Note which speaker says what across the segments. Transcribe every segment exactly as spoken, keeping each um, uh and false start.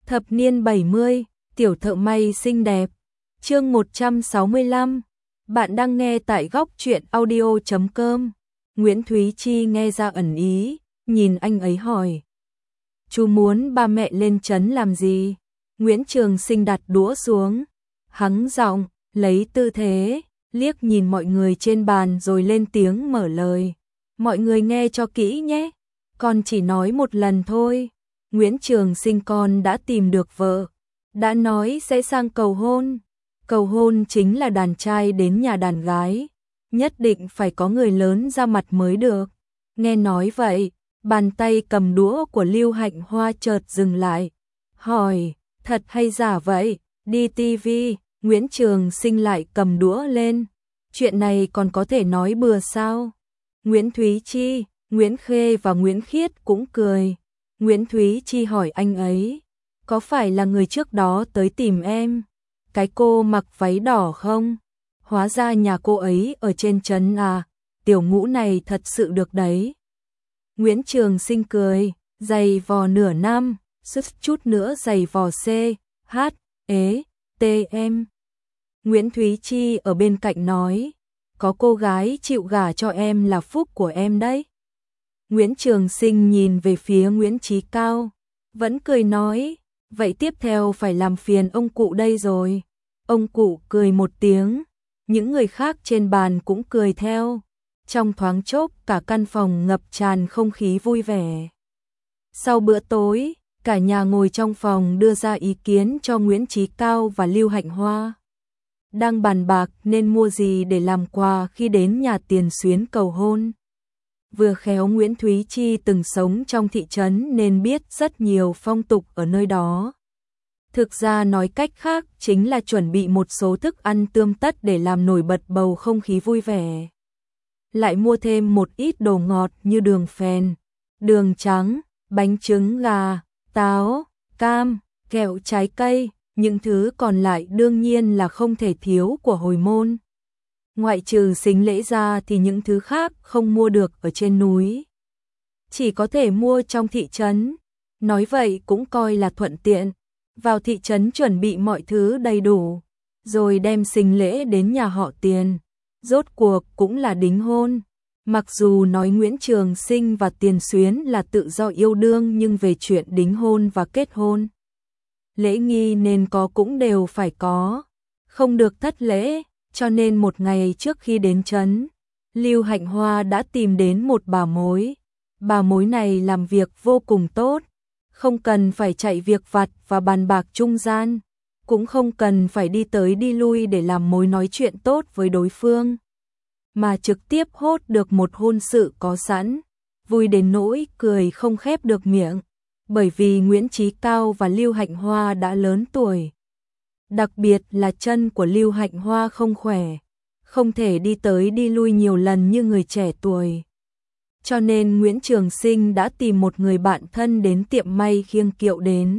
Speaker 1: Thập niên bảy mươi, tiểu thợ may xinh đẹp. Chương một trăm sáu mươi lăm. Bạn đang nghe tại góc truyện audio chấm com. Nguyễn Thúy Chi nghe ra ẩn ý, nhìn anh ấy hỏi: "Chú muốn ba mẹ lên trấn làm gì?" Nguyễn Trường Sinh đặt đũa xuống, hắng giọng, lấy tư thế, liếc nhìn mọi người trên bàn rồi lên tiếng mở lời: "Mọi người nghe cho kỹ nhé, con chỉ nói một lần thôi. Nguyễn Trường Sinh con đã tìm được vợ, đã nói sẽ sang cầu hôn. Cầu hôn chính là đàn trai đến nhà đàn gái, nhất định phải có người lớn ra mặt mới được." Nghe nói vậy, bàn tay cầm đũa của Lưu Hạnh Hoa chợt dừng lại, hỏi: "Thật hay giả vậy?" Đi ti vi, Nguyễn Trường Sinh lại cầm đũa lên: "Chuyện này còn có thể nói bừa sao?" Nguyễn Thúy Chi, Nguyễn Khê và Nguyễn Khiết cũng cười. Nguyễn Thúy Chi hỏi anh ấy: "Có phải là người trước đó tới tìm em, cái cô mặc váy đỏ không? Hóa ra nhà cô ấy ở trên trấn à, tiểu ngũ này thật sự được đấy." Nguyễn Trường Sinh cười: "Giày vò nửa năm, sức chút nữa giày vò C, H, ế, T em." Nguyễn Thúy Chi ở bên cạnh nói: "Có cô gái chịu gả cho em là phúc của em đấy." Nguyễn Trường Sinh nhìn về phía Nguyễn Chí Cao, vẫn cười nói: "Vậy tiếp theo phải làm phiền ông cụ đây rồi." Ông cụ cười một tiếng, những người khác trên bàn cũng cười theo. Trong thoáng chốc cả căn phòng ngập tràn không khí vui vẻ. Sau bữa tối, cả nhà ngồi trong phòng đưa ra ý kiến cho Nguyễn Chí Cao và Lưu Hạnh Hoa. Đang bàn bạc nên mua gì để làm quà khi đến nhà Tiền Xuyến cầu hôn. Vừa khéo Nguyễn Thúy Chi từng sống trong thị trấn nên biết rất nhiều phong tục ở nơi đó. Thực ra nói cách khác chính là chuẩn bị một số thức ăn tươm tất để làm nổi bật bầu không khí vui vẻ. Lại mua thêm một ít đồ ngọt như đường phèn, đường trắng, bánh trứng gà, táo, cam, kẹo trái cây, những thứ còn lại đương nhiên là không thể thiếu của hồi môn. Ngoại trừ sính lễ ra thì những thứ khác không mua được ở trên núi, chỉ có thể mua trong thị trấn. Nói vậy cũng coi là thuận tiện, vào thị trấn chuẩn bị mọi thứ đầy đủ, rồi đem sính lễ đến nhà họ Tiền. Rốt cuộc cũng là đính hôn. Mặc dù nói Nguyễn Trường Sinh và Tiền Xuyến là tự do yêu đương, nhưng về chuyện đính hôn và kết hôn, lễ nghi nên có cũng đều phải có, không được thất lễ. Cho nên một ngày trước khi đến trấn, Lưu Hạnh Hoa đã tìm đến một bà mối. Bà mối này làm việc vô cùng tốt, không cần phải chạy việc vặt và bàn bạc trung gian, cũng không cần phải đi tới đi lui để làm mối nói chuyện tốt với đối phương, mà trực tiếp hốt được một hôn sự có sẵn, vui đến nỗi cười không khép được miệng. Bởi vì Nguyễn Chí Cao và Lưu Hạnh Hoa đã lớn tuổi, đặc biệt là chân của Lưu Hạnh Hoa không khỏe, không thể đi tới đi lui nhiều lần như người trẻ tuổi. Cho nên Nguyễn Trường Sinh đã tìm một người bạn thân đến tiệm may khiêng kiệu đến,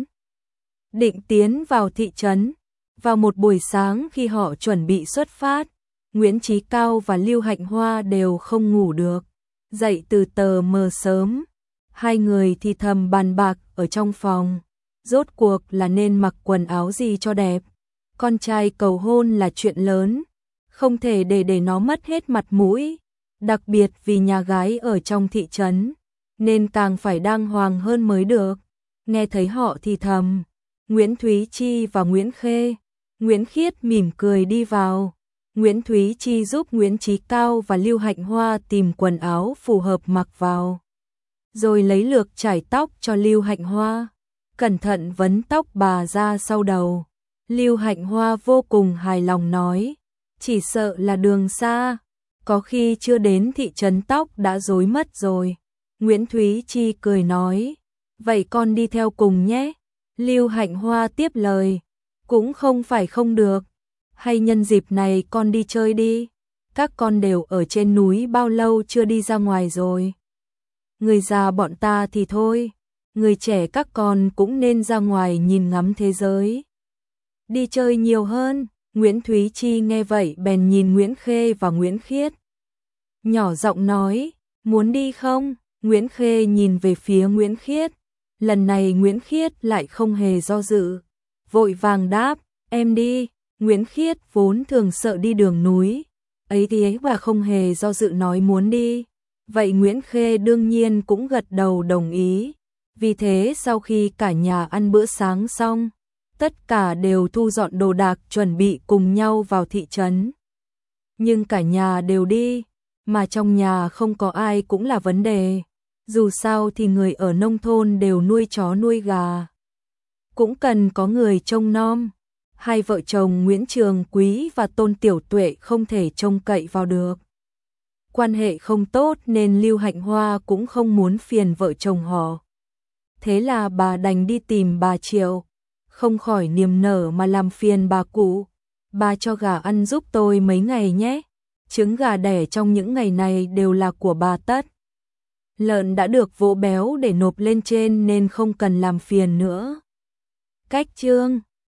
Speaker 1: định tiến vào thị trấn. Vào một buổi sáng khi họ chuẩn bị xuất phát, Nguyễn Chí Cao và Lưu Hạnh Hoa đều không ngủ được, dậy từ tờ mờ sớm. Hai người thì thầm bàn bạc ở trong phòng, rốt cuộc là nên mặc quần áo gì cho đẹp. Con trai cầu hôn là chuyện lớn, không thể để để nó mất hết mặt mũi, đặc biệt vì nhà gái ở trong thị trấn, nên càng phải đàng hoàng hơn mới được. Nghe thấy họ thì thầm, Nguyễn Thúy Chi và Nguyễn Khê, Nguyễn Khiết mỉm cười đi vào. Nguyễn Thúy Chi giúp Nguyễn Chí Cao và Lưu Hạnh Hoa tìm quần áo phù hợp mặc vào, rồi lấy lược chải tóc cho Lưu Hạnh Hoa, cẩn thận vấn tóc bà ra sau đầu. Lưu Hạnh Hoa vô cùng hài lòng nói: "Chỉ sợ là đường xa, có khi chưa đến thị trấn tóc đã rối mất rồi." Nguyễn Thúy Chi cười nói: "Vậy con đi theo cùng nhé." Lưu Hạnh Hoa tiếp lời: "Cũng không phải không được, hay nhân dịp này con đi chơi đi, các con đều ở trên núi bao lâu chưa đi ra ngoài rồi. Người già bọn ta thì thôi, người trẻ các con cũng nên ra ngoài nhìn ngắm thế giới, đi chơi nhiều hơn." Nguyễn Thúy Chi nghe vậy bèn nhìn Nguyễn Khê và Nguyễn Khiết, nhỏ giọng nói: "Muốn đi không?" Nguyễn Khê nhìn về phía Nguyễn Khiết, Lần này Nguyễn Khiết lại không hề do dự, vội vàng đáp, em đi. Nguyễn Khiết vốn thường sợ đi đường núi, ấy thì ấy và không hề do dự nói muốn đi. Vậy Nguyễn Khê đương nhiên cũng gật đầu đồng ý. Vì thế sau khi cả nhà ăn bữa sáng xong, tất cả đều thu dọn đồ đạc chuẩn bị cùng nhau vào thị trấn. Nhưng cả nhà đều đi, mà trong nhà không có ai cũng là vấn đề. Dù sao thì người ở nông thôn đều nuôi chó nuôi gà, cũng cần có người trông nom. Hai vợ chồng Nguyễn Trường Quý và Tôn Tiểu Tuệ không thể trông cậy vào được. Quan hệ không tốt nên Lưu Hạnh Hoa cũng không muốn phiền vợ chồng họ. Thế là bà đành đi tìm bà Triệu, không khỏi niềm nở mà làm phiền bà cụ. Bà cho gà ăn giúp tôi mấy ngày nhé. Trứng gà đẻ trong những ngày này đều là của bà tất. Lợn đã được vỗ béo để nộp lên trên nên không cần làm phiền nữa. Cách chương